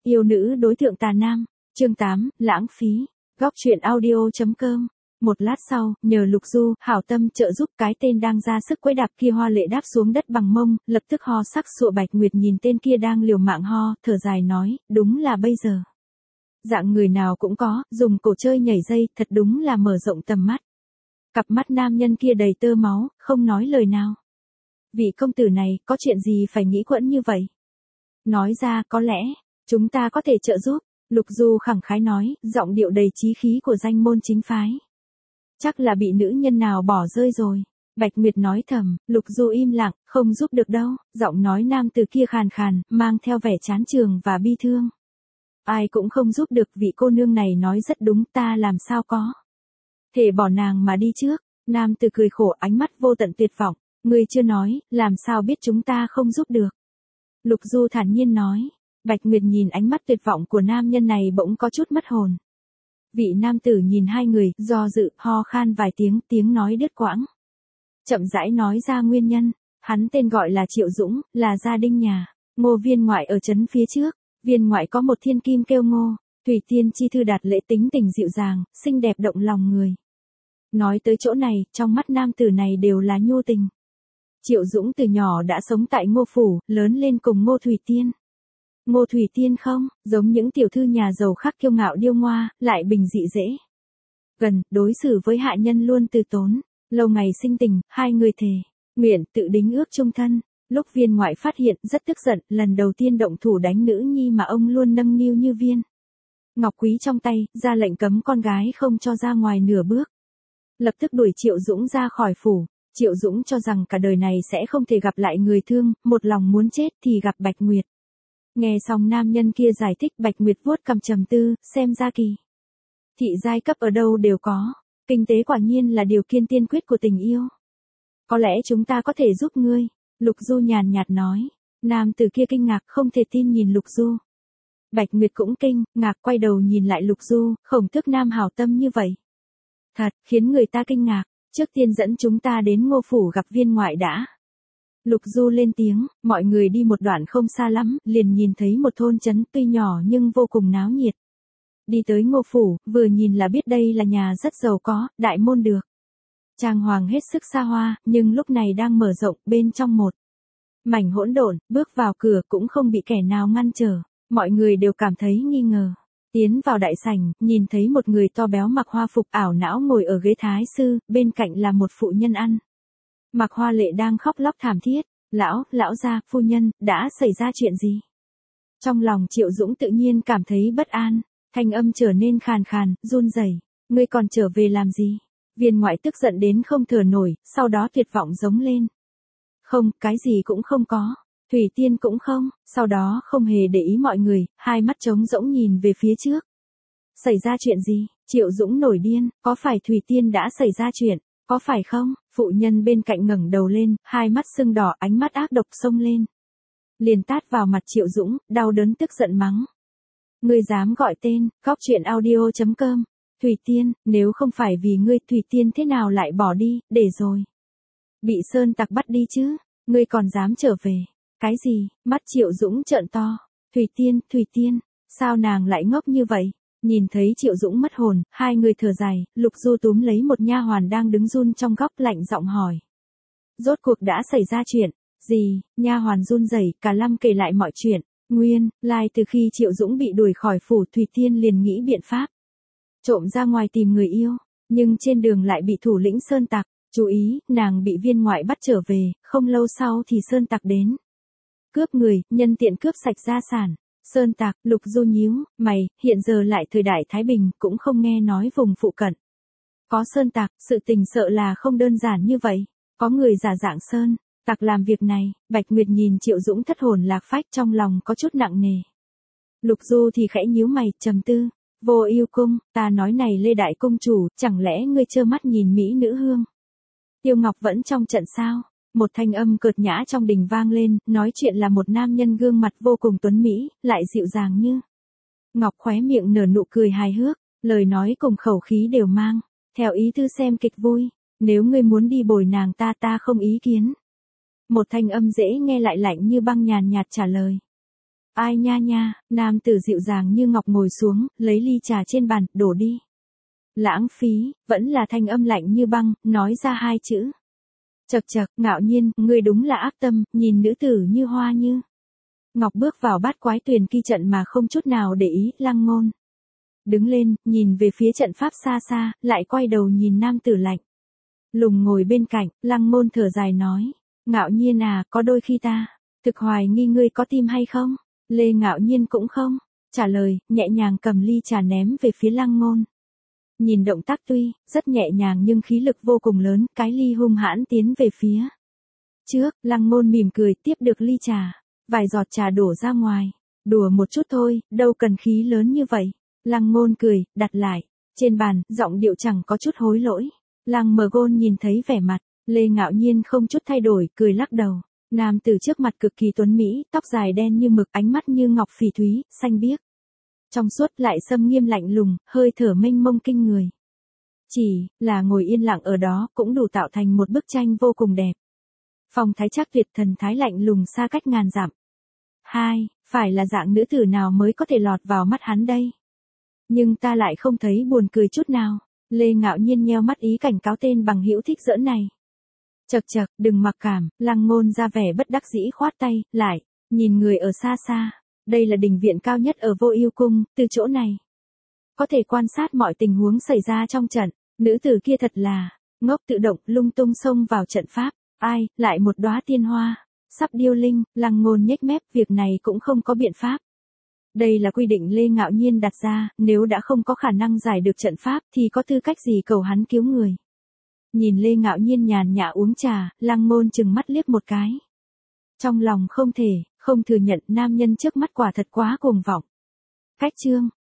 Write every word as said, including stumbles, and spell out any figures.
Yêu nữ đối tượng tà nam, chương tám, lãng phí, góc truyện audio.com. Một lát sau, nhờ Lục Du, hảo tâm trợ giúp cái tên đang ra sức quấy đạp kia hoa lệ đáp xuống đất bằng mông, lập tức ho sắc sụa. Bạch Nguyệt nhìn tên kia đang liều mạng ho, thở dài nói, đúng là bây giờ. Dạng người nào cũng có, dùng cổ chơi nhảy dây, thật đúng là mở rộng tầm mắt. Cặp mắt nam nhân kia đầy tơ máu, không nói lời nào. Vị công tử này, có chuyện gì phải nghĩ quẫn như vậy? Nói ra, có lẽ, chúng ta có thể trợ giúp. Lục Du khẳng khái nói, giọng điệu đầy chí khí của danh môn chính phái. Chắc là bị nữ nhân nào bỏ rơi rồi. Bạch Nguyệt nói thầm, Lục Du im lặng, không giúp được đâu. Giọng nói nam từ kia khàn khàn, mang theo vẻ chán chường và bi thương. Ai cũng không giúp được, vị cô nương này nói rất đúng, ta làm sao có thể bỏ nàng mà đi trước. Nam từ cười khổ, ánh mắt vô tận tuyệt vọng. Ngươi chưa nói, làm sao biết chúng ta không giúp được. Lục Du thản nhiên nói. Bạch Nguyệt nhìn ánh mắt tuyệt vọng của nam nhân này bỗng có chút mất hồn. Vị nam tử nhìn hai người, do dự, ho khan vài tiếng, tiếng nói đứt quãng. Chậm rãi nói ra nguyên nhân, hắn tên gọi là Triệu Dũng, là gia đình nhà, Ngô viên ngoại ở trấn phía trước. Viên ngoại có một thiên kim kêu Ngô, Thủy Tiên chi thư đạt lễ, tính tình dịu dàng, xinh đẹp động lòng người. Nói tới chỗ này, trong mắt nam tử này đều là nhu tình. Triệu Dũng từ nhỏ đã sống tại Ngô phủ, lớn lên cùng Ngô Thủy Tiên. Ngô Thủy Tiên không, giống những tiểu thư nhà giàu khác kiêu ngạo điêu ngoa, lại bình dị dễ gần, đối xử với hạ nhân luôn từ tốn. Lâu ngày sinh tình, hai người thề nguyện tự đính ước chung thân. Lúc viên ngoại phát hiện, rất tức giận, lần đầu tiên động thủ đánh nữ nhi mà ông luôn nâng niu như viên ngọc quý trong tay, ra lệnh cấm con gái không cho ra ngoài nửa bước. Lập tức đuổi Triệu Dũng ra khỏi phủ. Triệu Dũng cho rằng cả đời này sẽ không thể gặp lại người thương, một lòng muốn chết thì gặp Bạch Nguyệt. Nghe xong nam nhân kia giải thích, Bạch Nguyệt vuốt cằm trầm tư, xem ra kỳ thị giai cấp ở đâu đều có, kinh tế quả nhiên là điều kiện tiên quyết của tình yêu. Có lẽ chúng ta có thể giúp ngươi, Lục Du nhàn nhạt nói. Nam tử kia kinh ngạc, không thể tin nhìn Lục Du. Bạch Nguyệt cũng kinh ngạc, quay đầu nhìn lại Lục Du, Khổng Tước nam hảo tâm như vậy. Thật, khiến người ta kinh ngạc, trước tiên dẫn chúng ta đến Ngô phủ gặp viên ngoại đã. Lục Du lên tiếng, mọi người đi một đoạn không xa lắm, liền nhìn thấy một thôn trấn tuy nhỏ nhưng vô cùng náo nhiệt. Đi tới Ngô phủ, vừa nhìn là biết đây là nhà rất giàu có, đại môn được trang hoàng hết sức xa hoa, nhưng lúc này đang mở rộng, bên trong một mảnh hỗn độn, bước vào cửa cũng không bị kẻ nào ngăn trở, mọi người đều cảm thấy nghi ngờ. Tiến vào đại sảnh, nhìn thấy một người to béo mặc hoa phục ảo não ngồi ở ghế thái sư, bên cạnh là một phụ nhân ăn mặc hoa lệ đang khóc lóc thảm thiết. Lão, lão gia, phu nhân, đã xảy ra chuyện gì? Trong lòng Triệu Dũng tự nhiên cảm thấy bất an, thanh âm trở nên khàn khàn, run rẩy. Ngươi còn trở về làm gì? Viên ngoại tức giận đến không thở nổi, sau đó tuyệt vọng giống lên. Không, cái gì cũng không có. Thủy Tiên cũng không, sau đó không hề để ý mọi người, hai mắt trống rỗng nhìn về phía trước. Xảy ra chuyện gì? Triệu Dũng nổi điên, có phải Thủy Tiên đã xảy ra chuyện? Có phải không? Phụ nhân bên cạnh ngẩng đầu lên, hai mắt sưng đỏ, ánh mắt ác độc xông lên. Liền tát vào mặt Triệu Dũng, đau đớn tức giận mắng. Ngươi dám gọi tên, góc truyện audio.com. Thủy Tiên, nếu không phải vì ngươi, Thủy Tiên thế nào lại bỏ đi, để rồi bị sơn tặc bắt đi chứ? Ngươi còn dám trở về? Cái gì? Mắt Triệu Dũng trợn to. Thủy Tiên, Thủy Tiên, sao nàng lại ngốc như vậy? Nhìn thấy Triệu Dũng mất hồn, hai người thở dài, Lục Du túm lấy một nha hoàn đang đứng run trong góc, lạnh giọng hỏi. Rốt cuộc đã xảy ra chuyện gì? Nha hoàn run rẩy, cả lâm kể lại mọi chuyện. Nguyên lai từ khi Triệu Dũng bị đuổi khỏi phủ, Thủy Tiên liền nghĩ biện pháp trộm ra ngoài tìm người yêu, nhưng trên đường lại bị thủ lĩnh sơn tặc chú ý, nàng bị viên ngoại bắt trở về, không lâu sau thì sơn tặc đến cướp người, nhân tiện cướp sạch gia sản. Sơn tặc, Lục Du nhíu mày, hiện giờ lại thời đại Thái Bình, cũng không nghe nói vùng phụ cận có sơn tặc, sự tình sợ là không đơn giản như vậy. Có người giả dạng sơn tặc làm việc này. Bạch Nguyệt nhìn Triệu Dũng thất hồn lạc phách, trong lòng có chút nặng nề. Lục Du thì khẽ nhíu mày, trầm tư. Vô Ưu cung, ta nói này Lê đại cung chủ, chẳng lẽ ngươi trơ mắt nhìn mỹ nữ hương Tiêu Ngọc vẫn trong trận sao? Một thanh âm cợt nhã trong đình vang lên, nói chuyện là một nam nhân gương mặt vô cùng tuấn mỹ, lại dịu dàng như ngọc, khóe miệng nở nụ cười hài hước, lời nói cùng khẩu khí đều mang theo ý tư xem kịch vui. Nếu ngươi muốn đi bồi nàng ta, ta không ý kiến. Một thanh âm dễ nghe lại lạnh như băng nhàn nhạt trả lời. Ai nha nha, nam tử dịu dàng như ngọc ngồi xuống, lấy ly trà trên bàn, đổ đi. Lãng phí, vẫn là thanh âm lạnh như băng, nói ra hai chữ. Chậc chậc, Ngạo Nhiên, ngươi đúng là ác tâm, nhìn nữ tử như hoa như ngọc bước vào bát quái tuyền kỳ trận mà không chút nào để ý. Lăng Ngôn đứng lên, nhìn về phía trận pháp xa xa, lại quay đầu nhìn nam tử lạnh lùng ngồi bên cạnh. Lăng Ngôn thở dài nói, Ngạo Nhiên à, có đôi khi ta thực hoài nghi ngươi có tim hay không? Lê Ngạo Nhiên cũng không trả lời, nhẹ nhàng cầm ly trà ném về phía Lăng Ngôn. Nhìn động tác tuy rất nhẹ nhàng nhưng khí lực vô cùng lớn, cái ly hung hãn tiến về phía trước. Lăng Ngôn mỉm cười tiếp được ly trà, vài giọt trà đổ ra ngoài. Đùa một chút thôi, đâu cần khí lớn như vậy. Lăng Ngôn cười, đặt lại trên bàn, giọng điệu chẳng có chút hối lỗi. Lăng Mờ Gôn nhìn thấy vẻ mặt Lê Ngạo Nhiên không chút thay đổi, cười lắc đầu. Nam tử trước mặt cực kỳ tuấn mỹ, tóc dài đen như mực, ánh mắt như ngọc phỉ thúy, xanh biếc trong suốt, lại xâm nghiêm lạnh lùng, hơi thở mênh mông kinh người. Chỉ là ngồi yên lặng ở đó cũng đủ tạo thành một bức tranh vô cùng đẹp. Phong thái chắc tuyệt, thần thái lạnh lùng xa cách ngàn dặm. Hai, phải là dạng nữ tử nào mới có thể lọt vào mắt hắn đây? Nhưng ta lại không thấy buồn cười chút nào. Lê Ngạo Nhiên nheo mắt ý cảnh cáo tên bằng hữu thích giỡn này. Chậc chậc, đừng mặc cảm. Lăng Ngôn ra vẻ bất đắc dĩ khoát tay, lại nhìn người ở xa xa. Đây là đình viện cao nhất ở Vô Ưu cung, từ chỗ này có thể quan sát mọi tình huống xảy ra trong trận. Nữ tử kia thật là ngốc, tự động lung tung xông vào trận pháp. Ai, lại một đóa tiên hoa sắp điêu linh. Lăng Ngôn nhếch mép, việc này cũng không có biện pháp. Đây là quy định Lê Ngạo Nhiên đặt ra, nếu đã không có khả năng giải được trận pháp thì có tư cách gì cầu hắn cứu người. Nhìn Lê Ngạo Nhiên nhàn nhã uống trà, Lăng Ngôn chừng mắt liếc một cái. Trong lòng không thể không thừa nhận nam nhân trước mắt quả thật quá cuồng vọng. Cách chương